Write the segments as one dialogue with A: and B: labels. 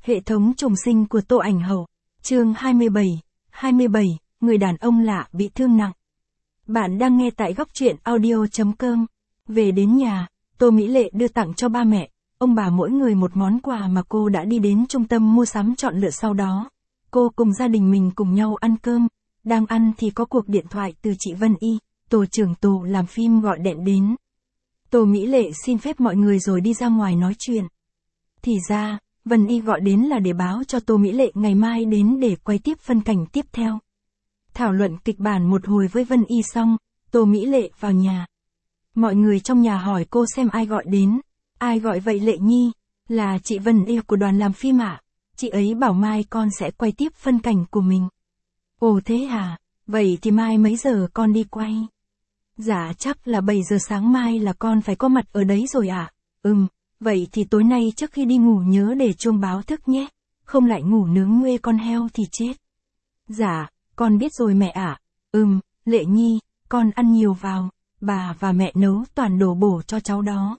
A: Hệ thống trùng sinh của Tô Ảnh Hậu. Chương 27, người đàn ông lạ bị thương nặng. Bạn đang nghe tại góc truyện audio.com. Về đến nhà, Tô Mỹ Lệ đưa tặng cho ba mẹ, ông bà mỗi người một món quà mà cô đã đi đến trung tâm mua sắm chọn lựa sau đó. Cô cùng gia đình mình cùng nhau ăn cơm, đang ăn thì có cuộc điện thoại từ chị Vân Y, tổ trưởng tổ làm phim gọi điện đến. Tô Mỹ Lệ xin phép mọi người rồi đi ra ngoài nói chuyện. Thì ra, Vân Y gọi đến là để báo cho Tô Mỹ Lệ ngày mai đến để quay tiếp phân cảnh tiếp theo. Thảo luận kịch bản một hồi với Vân Y xong, Tô Mỹ Lệ vào nhà. Mọi người trong nhà hỏi cô xem ai gọi đến. Ai gọi vậy Lệ Nhi? Là chị Vân Y của đoàn làm phim ạ. Chị ấy bảo mai con sẽ quay tiếp phân cảnh của mình. Ồ thế hả? Vậy thì mai mấy giờ con đi quay? Dạ chắc là 7 giờ sáng mai là con phải có mặt ở đấy rồi ạ. Vậy thì tối nay trước khi đi ngủ nhớ để chuông báo thức nhé. Không lại ngủ nướng nuôi con heo thì chết. Dạ, con biết rồi mẹ ạ. Lệ Nhi, con ăn nhiều vào. Bà và mẹ nấu toàn đồ bổ cho cháu đó.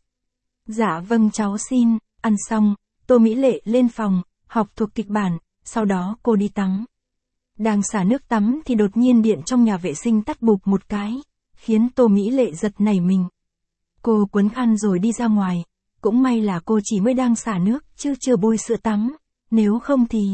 A: Dạ vâng cháu xin. Ăn xong, Tô Mỹ Lệ lên phòng, học thuộc kịch bản, sau đó cô đi tắm. Đang xả nước tắm thì đột nhiên điện trong nhà vệ sinh tắt bụp một cái, khiến Tô Mỹ Lệ giật nảy mình. Cô quấn khăn rồi đi ra ngoài, cũng may là cô chỉ mới đang xả nước chứ chưa bôi sữa tắm, nếu không thì...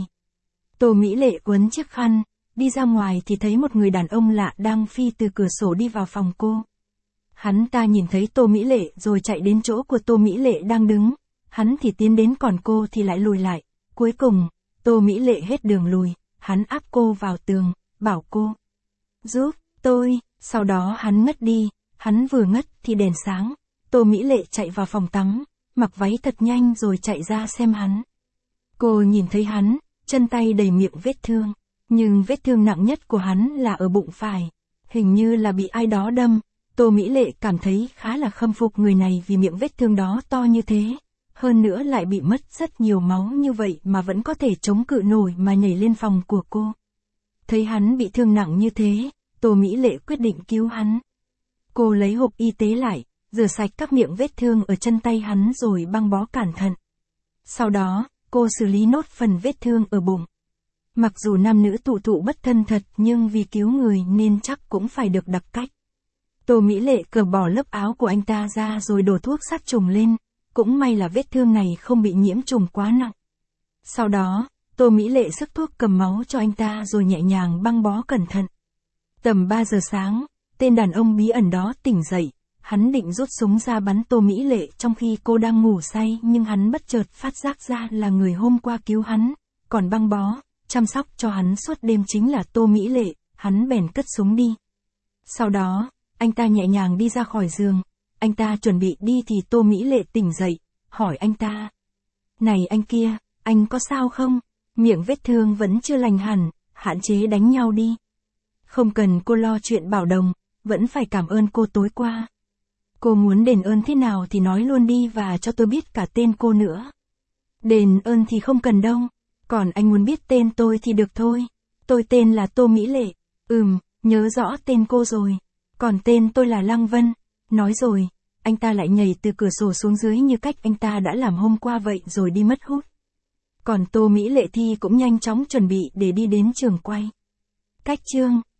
A: Tô Mỹ Lệ quấn chiếc khăn, đi ra ngoài thì thấy một người đàn ông lạ đang phi từ cửa sổ đi vào phòng cô. Hắn ta nhìn thấy Tô Mỹ Lệ rồi chạy đến chỗ của Tô Mỹ Lệ đang đứng, hắn thì tiến đến còn cô thì lại lùi lại, cuối cùng, Tô Mỹ Lệ hết đường lùi, hắn áp cô vào tường, bảo cô giúp tôi, sau đó hắn ngất đi, hắn vừa ngất thì đèn sáng, Tô Mỹ Lệ chạy vào phòng tắm, mặc váy thật nhanh rồi chạy ra xem hắn. Cô nhìn thấy hắn, chân tay đầy miệng vết thương, nhưng vết thương nặng nhất của hắn là ở bụng phải, hình như là bị ai đó đâm. Tô Mỹ Lệ cảm thấy khá là khâm phục người này vì miệng vết thương đó to như thế, hơn nữa lại bị mất rất nhiều máu như vậy mà vẫn có thể chống cự nổi mà nhảy lên phòng của cô. Thấy hắn bị thương nặng như thế, Tô Mỹ Lệ quyết định cứu hắn. Cô lấy hộp y tế lại, rửa sạch các miệng vết thương ở chân tay hắn rồi băng bó cẩn thận. Sau đó, cô xử lý nốt phần vết thương ở bụng. Mặc dù nam nữ thụ bất thân thật nhưng vì cứu người nên chắc cũng phải được đặc cách. Tô Mỹ Lệ cởi bỏ lớp áo của anh ta ra rồi đổ thuốc sát trùng lên, cũng may là vết thương này không bị nhiễm trùng quá nặng. Sau đó, Tô Mỹ Lệ sức thuốc cầm máu cho anh ta rồi nhẹ nhàng băng bó cẩn thận. Tầm 3 giờ sáng, tên đàn ông bí ẩn đó tỉnh dậy, hắn định rút súng ra bắn Tô Mỹ Lệ trong khi cô đang ngủ say nhưng hắn bất chợt phát giác ra là người hôm qua cứu hắn, còn băng bó, chăm sóc cho hắn suốt đêm chính là Tô Mỹ Lệ, hắn bèn cất súng đi. Sau đó, anh ta nhẹ nhàng đi ra khỏi giường, anh ta chuẩn bị đi thì Tô Mỹ Lệ tỉnh dậy, hỏi anh ta. Này anh kia, anh có sao không? Miệng vết thương vẫn chưa lành hẳn, hạn chế đánh nhau đi. Không cần cô lo chuyện bảo đồng, vẫn phải cảm ơn cô tối qua. Cô muốn đền ơn thế nào thì nói luôn đi và cho tôi biết cả tên cô nữa. Đền ơn thì không cần đâu, còn anh muốn biết tên tôi thì được thôi. Tôi tên là Tô Mỹ Lệ, nhớ rõ tên cô rồi. Còn tên tôi là Lăng Vân. Nói rồi, anh ta lại nhảy từ cửa sổ xuống dưới như cách anh ta đã làm hôm qua vậy rồi đi mất hút. Còn Tô Mỹ Lệ thì cũng nhanh chóng chuẩn bị để đi đến trường quay. Cách chương